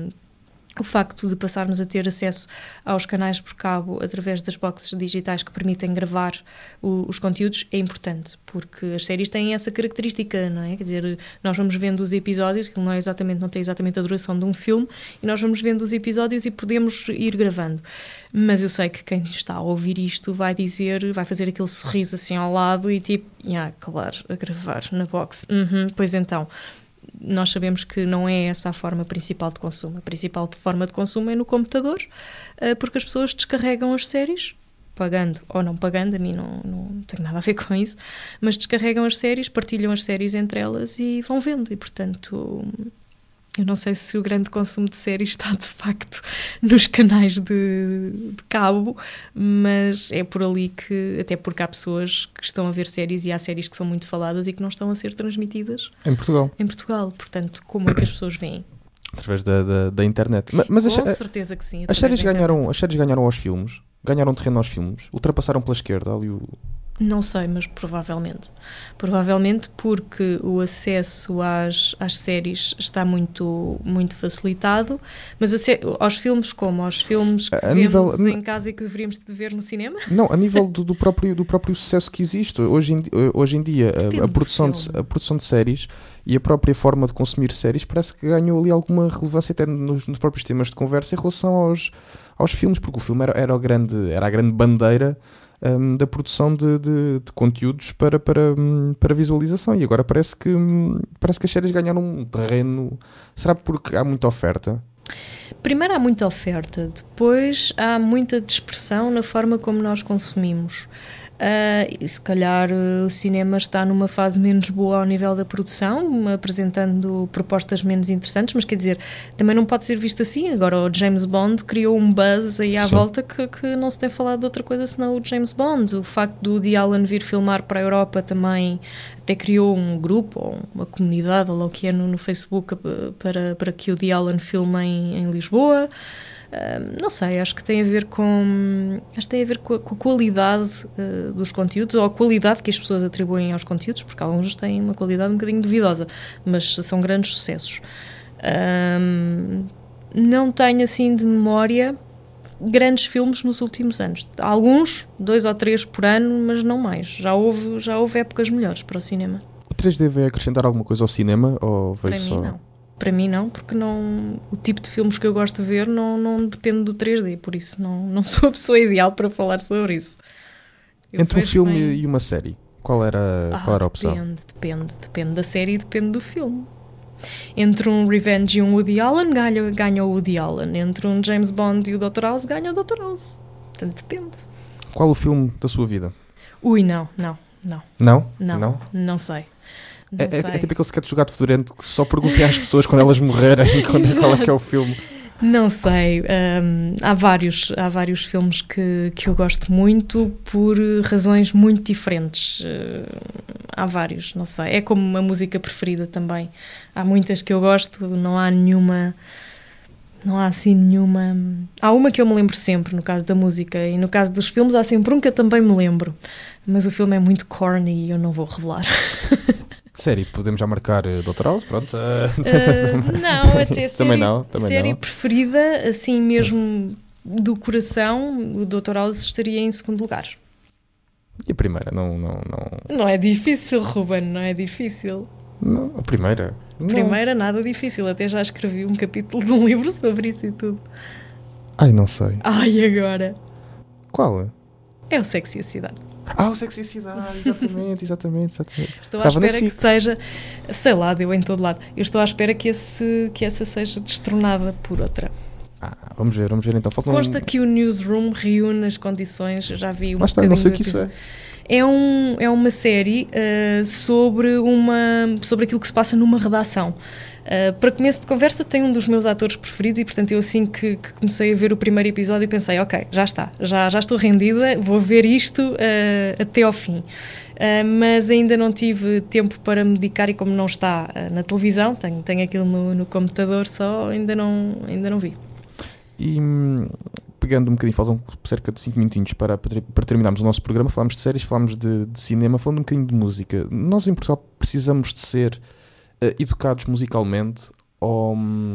o facto de passarmos a ter acesso aos canais por cabo através das boxes digitais que permitem gravar os conteúdos é importante, porque as séries têm essa característica, não é? Quer dizer, nós vamos vendo os episódios, que não tem exatamente a duração de um filme, e nós vamos vendo os episódios e podemos ir gravando. Mas eu sei que quem está a ouvir isto vai fazer aquele sorriso assim ao lado e tipo, claro, a gravar na box. Pois então... Nós sabemos que não é essa a forma principal de consumo. A principal forma de consumo é no computador, porque as pessoas descarregam as séries, pagando ou não pagando, a mim não tem nada a ver com isso, mas descarregam as séries, partilham as séries entre elas e vão vendo. E, portanto, eu não sei se o grande consumo de séries está, de facto, nos canais de cabo, mas é por ali que, até porque há pessoas que estão a ver séries e há séries que são muito faladas e que não estão a ser transmitidas em Portugal. Portanto, como é que as pessoas veem? Através da internet. Mas com certeza que sim. As séries ganharam aos filmes, ganharam terreno aos filmes, ultrapassaram pela esquerda ali o... Não sei, mas provavelmente. Provavelmente porque o acesso às séries está muito, muito facilitado, mas aos filmes como? Aos filmes que vemos em casa e que deveríamos ver no cinema? Não, a nível do próprio sucesso que existe. Hoje em dia, a produção de séries e a própria forma de consumir séries parece que ganhou ali alguma relevância até nos próprios temas de conversa em relação aos filmes, porque o filme era a grande bandeira da produção de conteúdos para visualização. E agora parece que as séries ganharam um terreno. Será porque há muita oferta? Primeiro há muita oferta, depois há muita dispersão na forma como nós consumimos. E se calhar o cinema está numa fase menos boa ao nível da produção, apresentando propostas menos interessantes, mas quer dizer, também não pode ser visto assim. Agora o James Bond criou um buzz aí à Sim. volta que não se tem falado de outra coisa senão o James Bond. O facto do Woody Allen vir filmar para a Europa também até criou um grupo ou uma comunidade, ou lá o que é, no Facebook para que o Woody Allen filme em Lisboa. Não sei, acho que tem a ver com a qualidade dos conteúdos, ou a qualidade que as pessoas atribuem aos conteúdos, porque alguns têm uma qualidade um bocadinho duvidosa, mas são grandes sucessos. Não tenho assim de memória grandes filmes nos últimos anos. Alguns, 2 ou 3 por ano, mas não mais. Já houve épocas melhores para o cinema. O 3D vai acrescentar alguma coisa ao cinema? Ou Para veio mim só... não. Para mim não, porque o tipo de filmes que eu gosto de ver não depende do 3D, por isso não sou a pessoa ideal para falar sobre isso. Eu Entre um vejo filme bem- e uma série, qual era a opção? Depende da série e depende do filme. Entre um Revenge e um Woody Allen, ganha o Woody Allen. Entre um James Bond e o Dr. House, ganha o Dr. House. Portanto, depende. Qual o filme da sua vida? Ui, não sei. Não sei. É tipo aquele sketch do Gato Fedorento que só perguntei às pessoas quando elas morrerem qual é que é o filme. Não sei, há vários filmes que eu gosto muito por razões muito diferentes. Há vários, não sei. É como uma música preferida também. Há muitas que eu gosto, não há assim nenhuma. Há uma que eu me lembro sempre, no caso da música, e no caso dos filmes há sempre um que eu também me lembro. Mas o filme é muito corny e eu não vou revelar. Série, podemos já marcar Dr. House, pronto. Não, até Também não, também série não. preferida, assim mesmo do coração, o Dr. House estaria em segundo lugar. E a primeira? Não. Não é difícil, Ruben, não é difícil. Não, a primeira? Não. Primeira, nada difícil, até já escrevi um capítulo de um livro sobre isso e tudo. Ai, não sei. Ai, agora? Qual? É o Sexy e a Cidade. O Sexy e a Cidade, exatamente. Estou à Estava na espera que SIC. seja, sei lá, deu em todo lado. Eu estou à espera que essa seja destronada por outra. Vamos ver então. Falta Consta que o Newsroom reúne as condições, eu já vi Lá está, não sei o que isso é. É uma série sobre aquilo que se passa numa redação. Para começo de conversa, tem um dos meus atores preferidos e, portanto, eu assim que comecei a ver o primeiro episódio pensei, ok, já está, já estou rendida, vou ver isto até ao fim. Mas ainda não tive tempo para me dedicar e como não está na televisão, tenho aquilo no computador só, ainda não vi. E pegando um bocadinho, faltam cerca de 5 minutinhos para terminarmos o nosso programa, falámos de séries, falámos de cinema, falando um bocadinho de música. Nós em Portugal precisamos de ser educados musicalmente ou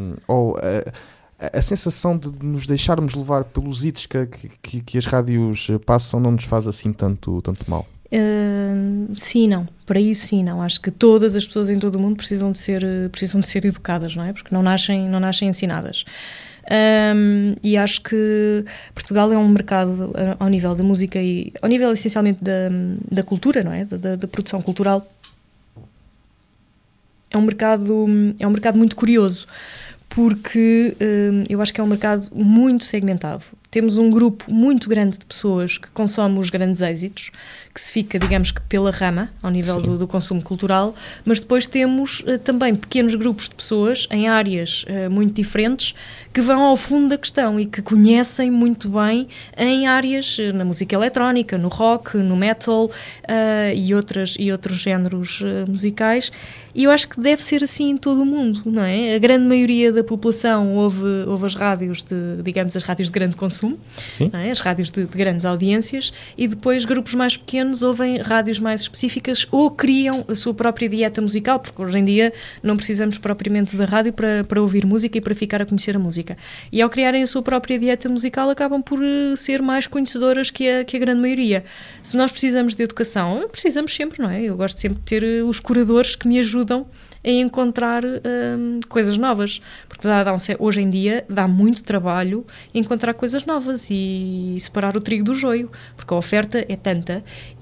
a sensação de nos deixarmos levar pelos hits que as rádios passam não nos faz assim tanto mal? Sim e não. Para isso sim, não. Acho que todas as pessoas em todo o mundo precisam de ser educadas, não é? Porque não nascem ensinadas. E acho que Portugal é um mercado ao nível da música e ao nível essencialmente da cultura, não é? Da produção cultural. É um mercado muito curioso, porque eu acho que é um mercado muito segmentado. Temos um grupo muito grande de pessoas que consomem os grandes êxitos, que se fica, digamos que pela rama, ao nível do consumo cultural, mas depois temos também pequenos grupos de pessoas em áreas muito diferentes que vão ao fundo da questão e que conhecem muito bem em áreas, na música eletrónica, no rock, no metal e outros géneros musicais. E eu acho que deve ser assim em todo o mundo, não é? A grande maioria da população ouve as rádios as rádios de grande consumo, Sim. não é? As rádios de grandes audiências, e depois grupos mais pequenos ouvem rádios mais específicas ou criam a sua própria dieta musical, porque hoje em dia não precisamos propriamente da rádio para ouvir música e para ficar a conhecer a música. E ao criarem a sua própria dieta musical acabam por ser mais conhecedoras que a grande maioria. Se nós precisamos de educação, precisamos sempre, não é? Eu gosto sempre de ter os curadores que me ajudam em encontrar coisas novas. Porque hoje em dia dá muito trabalho encontrar coisas novas e separar o trigo do joio, porque a oferta é tanta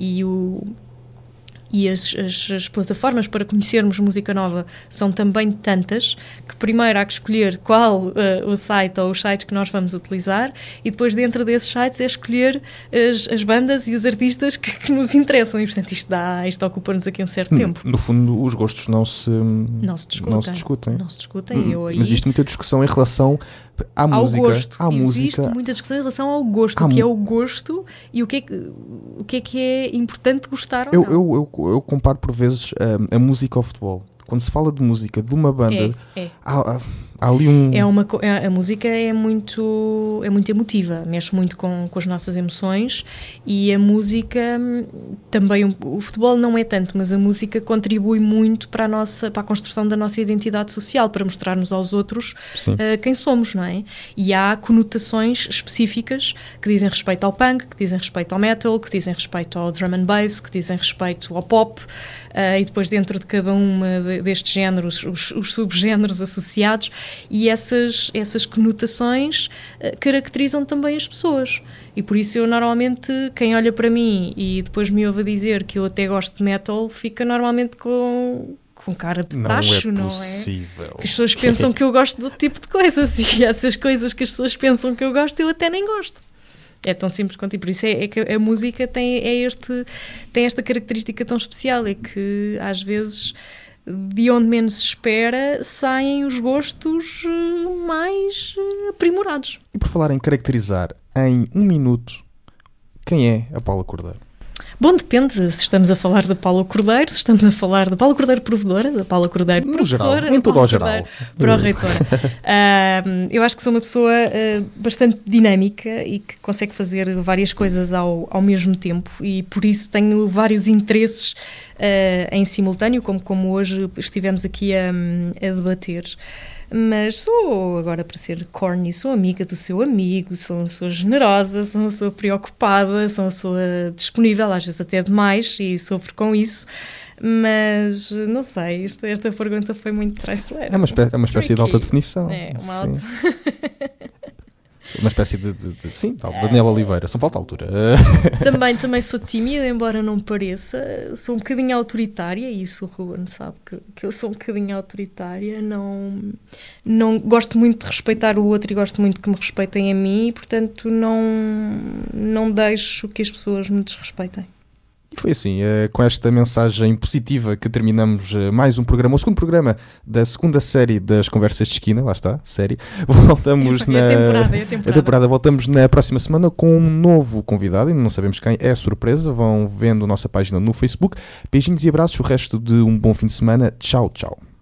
e as plataformas para conhecermos música nova são também tantas que primeiro há que escolher qual o site ou os sites que nós vamos utilizar e depois dentro desses sites é escolher as bandas e os artistas que nos interessam e portanto isto ocupa-nos aqui um certo tempo. No fundo os gostos não se discutem. Não se discutem. Mas existe muita discussão em relação à música. Existe muita discussão em relação ao gosto, o que é o gosto e o que é importante gostar ou não. Eu comparo por vezes a música ao futebol. Quando se fala de música de uma banda, há ali um... A música é muito emotiva, mexe muito com as nossas emoções e a música também, o futebol não é tanto, mas a música contribui muito para a construção da nossa identidade social, para mostrarmos aos outros quem somos, não é? E há conotações específicas que dizem respeito ao punk, que dizem respeito ao metal, que dizem respeito ao drum and bass, que dizem respeito ao pop, e depois dentro de cada uma destes géneros, os subgéneros associados, e essas conotações caracterizam também as pessoas. E por isso eu normalmente, quem olha para mim e depois me ouve dizer que eu até gosto de metal, fica normalmente com cara de tacho, não é? Possível. Que as pessoas pensam que eu gosto de outro tipo de coisas e essas coisas que as pessoas pensam que eu gosto, eu até nem gosto. É tão simples quanto isso. Por isso é que a música tem esta característica tão especial, é que às vezes de onde menos se espera saem os gostos mais aprimorados. E por falar em caracterizar em 1 minuto, quem é a Paula Cordeiro? Bom, depende se estamos a falar da Paula Cordeiro, se estamos a falar da Paula Cordeiro provedora, da Paula Cordeiro professora, geral, em todo ao geral. Pró-reitora. Eu acho que sou uma pessoa bastante dinâmica e que consegue fazer várias coisas ao mesmo tempo e por isso tenho vários interesses em simultâneo, como hoje estivemos aqui a debater. Mas sou, agora para ser corny, sou amiga do seu amigo, sou generosa, sou uma pessoa preocupada, sou uma pessoa disponível, às vezes até demais, e sofro com isso. Mas, não sei, esta pergunta foi muito traiçoeira. É uma espécie de alta definição. É, uma alta... Uma espécie de Daniela Oliveira, só falta altura. Também sou tímida, embora não pareça. Sou um bocadinho autoritária, e isso o Ruben sabe que eu sou um bocadinho autoritária. Não gosto muito de respeitar o outro e gosto muito que me respeitem a mim, e, portanto, não deixo que as pessoas me desrespeitem. E foi assim, com esta mensagem positiva que terminamos mais um programa, o segundo programa da segunda série das Conversas de Esquina, lá está, série. Voltamos a temporada. Voltamos na próxima semana com um novo convidado, ainda não sabemos quem, é surpresa, vão vendo a nossa página no Facebook. Beijinhos e abraços, o resto de um bom fim de semana. Tchau, tchau.